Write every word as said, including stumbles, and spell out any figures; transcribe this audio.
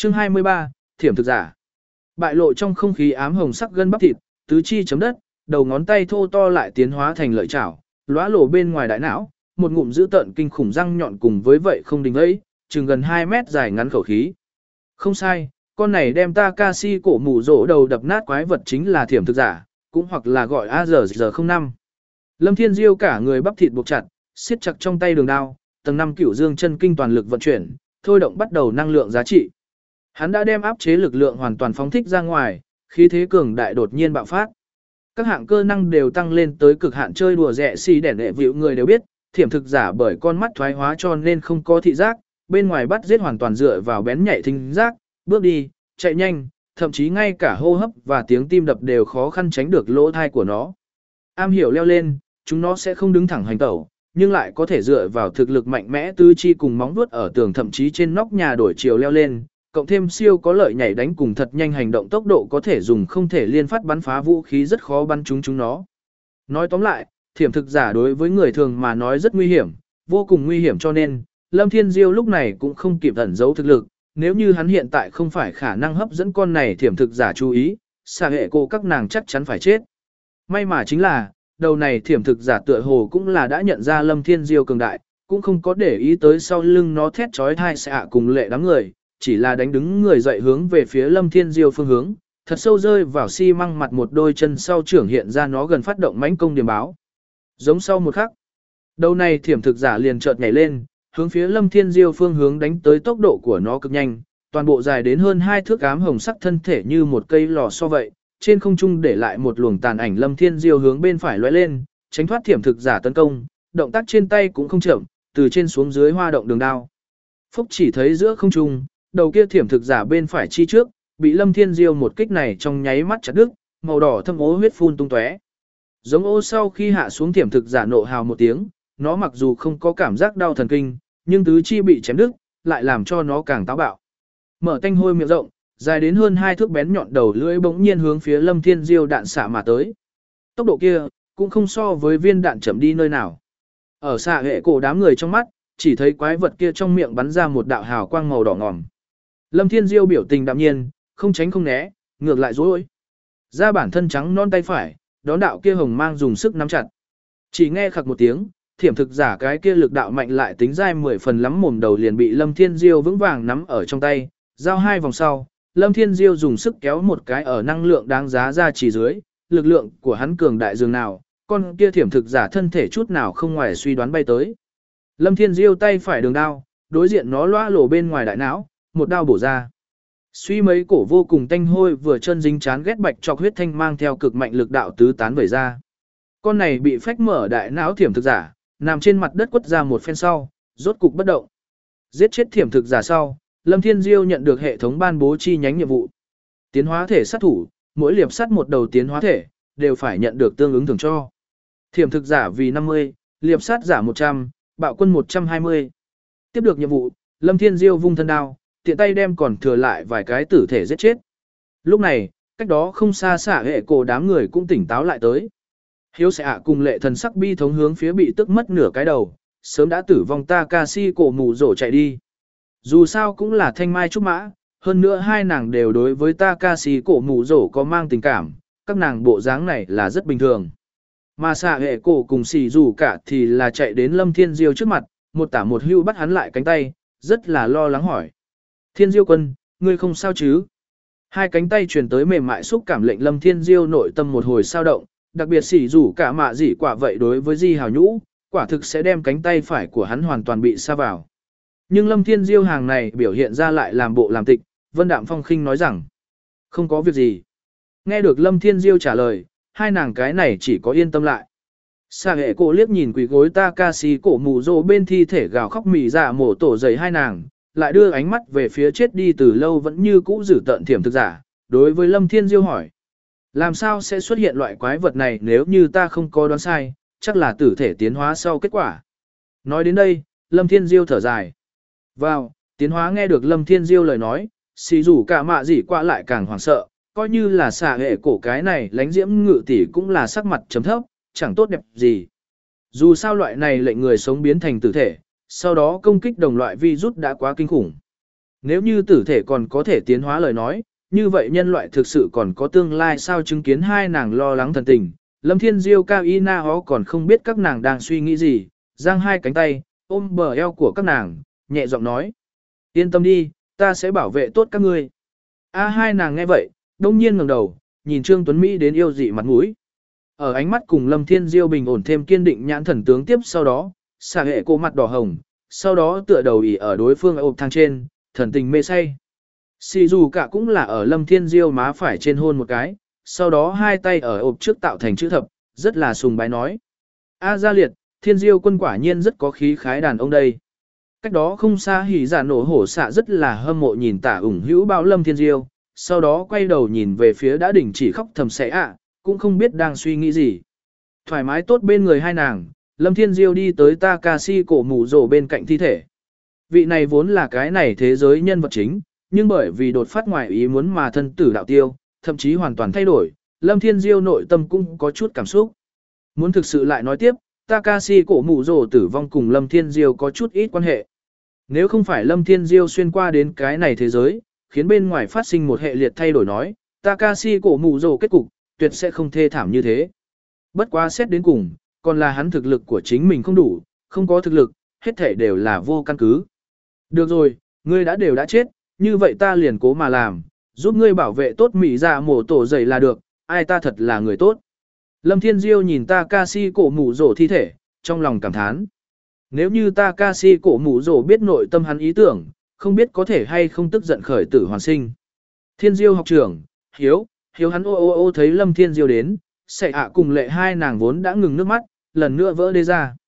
Chương hai mươi ba, Thiểm thực giả. Bại lộ trong không khí ám hồng sắc gân bắp thịt, tứ chi chấm đất, đầu ngón tay thô to lại tiến hóa thành lợi chảo, lóa lổ bên ngoài đại não, một ngụm dữ tợn kinh khủng răng nhọn cùng với vậy không đình ấy, chừng gần hai mét dài ngắn khẩu khí. Không sai, con này đem Takashi cổ mù rỗ đầu đập nát quái vật chính là thiểm thực giả, cũng hoặc là gọi A Z Z không năm. Lâm Thiên Diêu cả người bắp thịt buộc chặt, siết chặt trong tay đường đao, tầng năm cửu dương chân kinh toàn lực vận chuyển, thôi động bắt đầu năng lượng giá trị. Hắn đã đem áp chế lực lượng hoàn toàn phóng thích ra ngoài, khí thế cường đại đột nhiên bạo phát. Các hạng cơ năng đều tăng lên tới cực hạn, chơi đùa rẻ xì đẻ đệ vịu người đều biết, thiểm thực giả bởi con mắt thoái hóa cho nên không có thị giác, bên ngoài bắt giết hoàn toàn dựa vào bén nhạy thính giác, bước đi, chạy nhanh, thậm chí ngay cả hô hấp và tiếng tim đập đều khó khăn tránh được lỗ thai của nó. Am hiểu leo lên, chúng nó sẽ không đứng thẳng hành tẩu, nhưng lại có thể dựa vào thực lực mạnh mẽ tứ chi cùng móng vuốt ở tường thậm chí trên nóc nhà đổi chiều leo lên, cộng thêm siêu có lợi nhảy đánh cùng thật nhanh hành động tốc độ có thể dùng không thể liên phát bắn phá vũ khí rất khó bắn trúng chúng nó. Nói tóm lại, thiểm thực giả đối với người thường mà nói rất nguy hiểm, vô cùng nguy hiểm cho nên, Lâm Thiên Diêu lúc này cũng không kịp ẩn giấu thực lực, nếu như hắn hiện tại không phải khả năng hấp dẫn con này thiểm thực giả chú ý, xà hệ cô các nàng chắc chắn phải chết. May mà chính là, đầu này thiểm thực giả tựa hồ cũng là đã nhận ra Lâm Thiên Diêu cường đại, cũng không có để ý tới sau lưng nó thét chói tai xạ cùng lệ đám người, chỉ là đánh đứng người dậy hướng về phía Lâm Thiên Diêu phương hướng, thật sâu rơi vào xi măng mặt một đôi chân sau trưởng hiện ra nó gần phát động mãnh công điểm báo. Giống sau một khắc, đầu này thiểm thực giả liền chợt nhảy lên, hướng phía Lâm Thiên Diêu phương hướng đánh tới, tốc độ của nó cực nhanh, toàn bộ dài đến hơn hai thước ám hồng sắc thân thể như một cây lò xo vậy, trên không trung để lại một luồng tàn ảnh. Lâm Thiên Diêu hướng bên phải lóe lên, tránh thoát thiểm thực giả tấn công, động tác trên tay cũng không chậm, từ trên xuống dưới hoa động đường đao. Phúc chỉ thấy giữa không trung, đầu kia thiểm thực giả bên phải chi trước, bị Lâm Thiên Diêu một kích này trong nháy mắt chặt đứt, màu đỏ thâm ố huyết phun tung tóe. Giống ô sau khi hạ xuống, thiểm thực giả nộ hào một tiếng, nó mặc dù không có cảm giác đau thần kinh, nhưng tứ chi bị chém đứt, lại làm cho nó càng táo bạo. Mở tanh hôi miệng rộng, dài đến hơn hai thước bén nhọn đầu lưỡi bỗng nhiên hướng phía Lâm Thiên Diêu đạn xạ mà tới. Tốc độ kia cũng không so với viên đạn chậm đi nơi nào. Ở xạ hệ cổ đám người trong mắt, chỉ thấy quái vật kia trong miệng bắn ra một đạo hào quang màu đỏ ngòm. Lâm Thiên Diêu biểu tình đạm nhiên, không tránh không né, ngược lại dối. Ra bản thân trắng non tay phải, đón đạo kia hồng mang dùng sức nắm chặt. Chỉ nghe khặc một tiếng, thiểm thực giả cái kia lực đạo mạnh lại tính dai mười phần lắm mồm đầu liền bị Lâm Thiên Diêu vững vàng nắm ở trong tay, giao hai vòng sau, Lâm Thiên Diêu dùng sức kéo một cái ở năng lượng đáng giá ra chỉ dưới, lực lượng của hắn cường đại dường nào, con kia thiểm thực giả thân thể chút nào không ngoài suy đoán bay tới. Lâm Thiên Diêu tay phải đường đao, đối diện nó loa lổ bên ngoài đại não, một đao bổ ra. Suy mấy cổ vô cùng tanh hôi vừa chân dính chán ghét bạch trọc huyết thanh mang theo cực mạnh lực đạo tứ tán vẩy ra. Con này bị phách mở đại não thiểm thực giả, nằm trên mặt đất quất ra một phen sau, rốt cục bất động. Giết chết thiểm thực giả sau, Lâm Thiên Diêu nhận được hệ thống ban bố chi nhánh nhiệm vụ. Tiến hóa thể sát thủ, mỗi liệp sắt một đầu tiến hóa thể, đều phải nhận được tương ứng thưởng cho. Thiểm thực giả vì năm mươi, liệp sát giả một trăm, bạo quân một trăm hai mươi. Tiếp được nhiệm vụ, Lâm Thiên Diêu vung thân đao, tiện tay đem còn thừa lại vài cái tử thể giết chết. Lúc này, cách đó không xa xả hệ cổ đám người cũng tỉnh táo lại tới. Hiếu sẽ ạ cùng lệ thần sắc bi thống hướng phía bị tức mất nửa cái đầu, sớm đã tử vong Takashi cổ mù rổ chạy đi. Dù sao cũng là thanh mai trúc mã, hơn nữa hai nàng đều đối với Takashi cổ mù rổ có mang tình cảm, các nàng bộ dáng này là rất bình thường. Mà xạ hệ cổ cùng xì dù cả thì là chạy đến Lâm Thiên Diêu trước mặt, một tả một hưu bắt hắn lại cánh tay, rất là lo lắng hỏi. Thiên Diêu quân, ngươi không sao chứ? Hai cánh tay truyền tới mềm mại xúc cảm lệnh Lâm Thiên Diêu nội tâm một hồi sao động, đặc biệt xỉ rủ cả mạ dị quả vậy đối với Di Hào Nhũ, quả thực sẽ đem cánh tay phải của hắn hoàn toàn bị sa vào. Nhưng Lâm Thiên Diêu hàng này biểu hiện ra lại làm bộ làm tịch, Vân Đạm Phong khinh nói rằng, không có việc gì. Nghe được Lâm Thiên Diêu trả lời, hai nàng cái này chỉ có yên tâm lại. Sa hệ cổ liếc nhìn quỷ gối Takashi cổ mù rồ bên thi thể gào khóc mỉ dạ mổ tổ dày hai nàng, lại đưa ánh mắt về phía chết đi từ lâu vẫn như cũ giữ tận thiểm thực giả, đối với Lâm Thiên Diêu hỏi. Làm sao sẽ xuất hiện loại quái vật này nếu như ta không có đoán sai, chắc là tử thể tiến hóa sau kết quả. Nói đến đây, Lâm Thiên Diêu thở dài. Vào, tiến hóa nghe được Lâm Thiên Diêu lời nói, xì rủ cả mạ gì qua lại càng hoảng sợ, coi như là xà hệ cổ cái này lánh diễm ngự tỷ cũng là sắc mặt chấm thấp, chẳng tốt đẹp gì. Dù sao loại này lệnh người sống biến thành tử thể, sau đó công kích đồng loại virus đã quá kinh khủng. Nếu như tử thể còn có thể tiến hóa lời nói, như vậy nhân loại thực sự còn có tương lai sao chứng kiến hai nàng lo lắng thần tình. Lâm Thiên Diêu cao y na hó còn không biết các nàng đang suy nghĩ gì, giang hai cánh tay, ôm bờ eo của các nàng, nhẹ giọng nói. Yên tâm đi, ta sẽ bảo vệ tốt các ngươi. A hai nàng nghe vậy, đông nhiên ngẩng đầu, nhìn Trương Tuấn Mỹ đến yêu dị mặt mũi. Ở ánh mắt cùng Lâm Thiên Diêu bình ổn thêm kiên định nhãn thần tướng tiếp sau đó, xà hệ cô mặt đỏ hồng, sau đó tựa đầu ỉ ở đối phương ộp thang trên, thần tình mê say. Xì dù cả cũng là ở Lâm Thiên Diêu má phải trên hôn một cái, sau đó hai tay ở ộp trước tạo thành chữ thập, rất là sùng bái nói. A gia liệt, Thiên Diêu quân quả nhiên rất có khí khái đàn ông đây. Cách đó không xa hỉ giả nổ hổ xạ rất là hâm mộ nhìn tả ủng hữu bao Lâm Thiên Diêu, sau đó quay đầu nhìn về phía đã đỉnh chỉ khóc thầm sẽ ạ, cũng không biết đang suy nghĩ gì. Thoải mái tốt bên người hai nàng, Lâm Thiên Diêu đi tới Takashi cổ mù rổ bên cạnh thi thể. Vị này vốn là cái này thế giới nhân vật chính, nhưng bởi vì đột phát ngoài ý muốn mà thân tử đạo tiêu, thậm chí hoàn toàn thay đổi, Lâm Thiên Diêu nội tâm cũng có chút cảm xúc. Muốn thực sự lại nói tiếp, Takashi cổ mù rổ tử vong cùng Lâm Thiên Diêu có chút ít quan hệ. Nếu không phải Lâm Thiên Diêu xuyên qua đến cái này thế giới, khiến bên ngoài phát sinh một hệ liệt thay đổi nói, Takashi cổ mù rổ kết cục, tuyệt sẽ không thê thảm như thế. Bất quá xét đến cùng, còn là hắn thực lực của chính mình không đủ, không có thực lực, hết thể đều là vô căn cứ. Được rồi, ngươi đã đều đã chết, như vậy ta liền cố mà làm, giúp ngươi bảo vệ tốt mỹ dạ mổ tổ dày là được, ai ta thật là người tốt. Lâm Thiên Diêu nhìn Takashi cổ mù rổ thi thể, trong lòng cảm thán. Nếu như Takashi cổ mù rổ biết nội tâm hắn ý tưởng, không biết có thể hay không tức giận khởi tử hoàn sinh. Thiên Diêu học trưởng, hiếu, hiếu hắn ô ô ô thấy Lâm Thiên Diêu đến, sẽ ạ cùng lệ hai nàng vốn đã ngừng nước mắt, lần nữa vỡ đê ra.